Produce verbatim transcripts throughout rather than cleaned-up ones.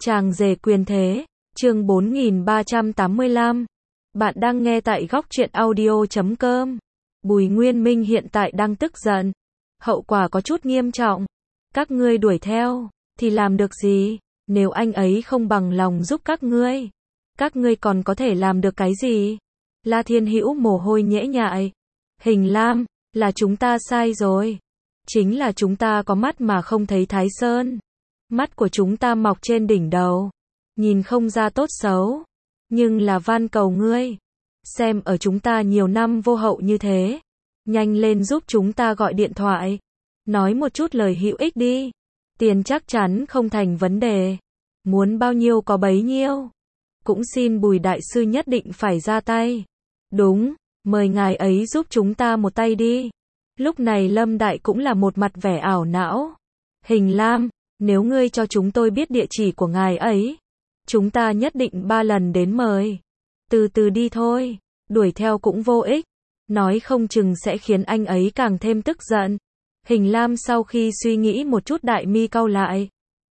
Chàng rể quyền thế, chương bốn nghìn ba trăm tám mươi lăm. Bạn đang nghe tại góc truyện audio chấm com. Bùi Nguyên Minh hiện tại đang tức giận. Hậu quả có chút nghiêm trọng. Các ngươi đuổi theo, thì làm được gì? Nếu anh ấy không bằng lòng giúp các ngươi, các ngươi còn có thể làm được cái gì? La Thiên Hữu mồ hôi nhễ nhại. Hình Lam, là chúng ta sai rồi. Chính là chúng ta có mắt mà không thấy Thái Sơn. Mắt của chúng ta mọc trên đỉnh đầu, nhìn không ra tốt xấu. Nhưng là van cầu ngươi, xem ở chúng ta nhiều năm vô hậu như thế, nhanh lên giúp chúng ta gọi điện thoại, nói một chút lời hữu ích đi. Tiền chắc chắn không thành vấn đề, muốn bao nhiêu có bấy nhiêu. Cũng xin Bùi đại sư nhất định phải ra tay. Đúng, mời ngài ấy giúp chúng ta một tay đi. Lúc này Lâm Đại cũng là một mặt vẻ ảo não. Hình Lam, nếu ngươi cho chúng tôi biết địa chỉ của ngài ấy, chúng ta nhất định ba lần đến mời. Từ từ đi thôi, đuổi theo cũng vô ích, nói không chừng sẽ khiến anh ấy càng thêm tức giận. Hình Lam sau khi suy nghĩ một chút đại mi cau lại.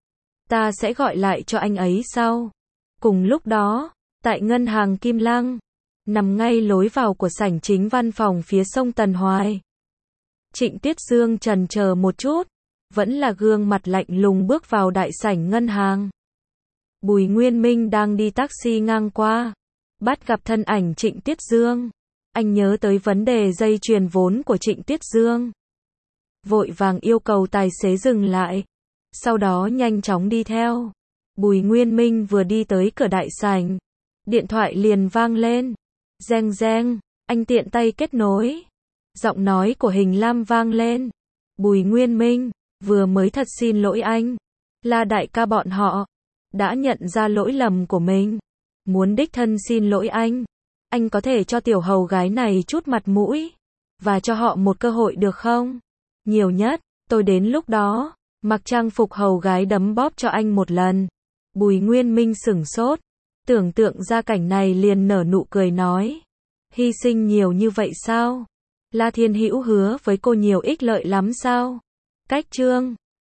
Ta sẽ gọi lại cho anh ấy sau. Cùng lúc đó, tại ngân hàng Kim Lăng, nằm ngay lối vào của sảnh chính văn phòng phía sông Tần Hoài. Trịnh Tiết Dương chần chờ một chút, vẫn là gương mặt lạnh lùng bước vào đại sảnh ngân hàng. Bùi Nguyên Minh đang đi taxi ngang qua, bắt gặp thân ảnh Trịnh Tiết Dương. Anh nhớ tới vấn đề dây chuyền vốn của Trịnh Tiết Dương, vội vàng yêu cầu tài xế dừng lại, sau đó nhanh chóng đi theo. Bùi Nguyên Minh vừa đi tới cửa đại sảnh, điện thoại liền vang lên. Reng reng, anh tiện tay kết nối. Giọng nói của Hình Lam vang lên. Bùi Nguyên Minh, vừa mới thật xin lỗi anh. La đại ca bọn họ đã nhận ra lỗi lầm của mình, muốn đích thân xin lỗi anh. Anh có thể cho tiểu hầu gái này chút mặt mũi, và cho họ một cơ hội được không? Nhiều nhất, tôi đến lúc đó, mặc trang phục hầu gái đấm bóp cho anh một lần. Bùi Nguyên Minh sửng sốt, tưởng tượng ra cảnh này liền nở nụ cười nói. Hy sinh nhiều như vậy sao? La Thiên Hữu hứa với cô nhiều ích lợi lắm sao? Cách chương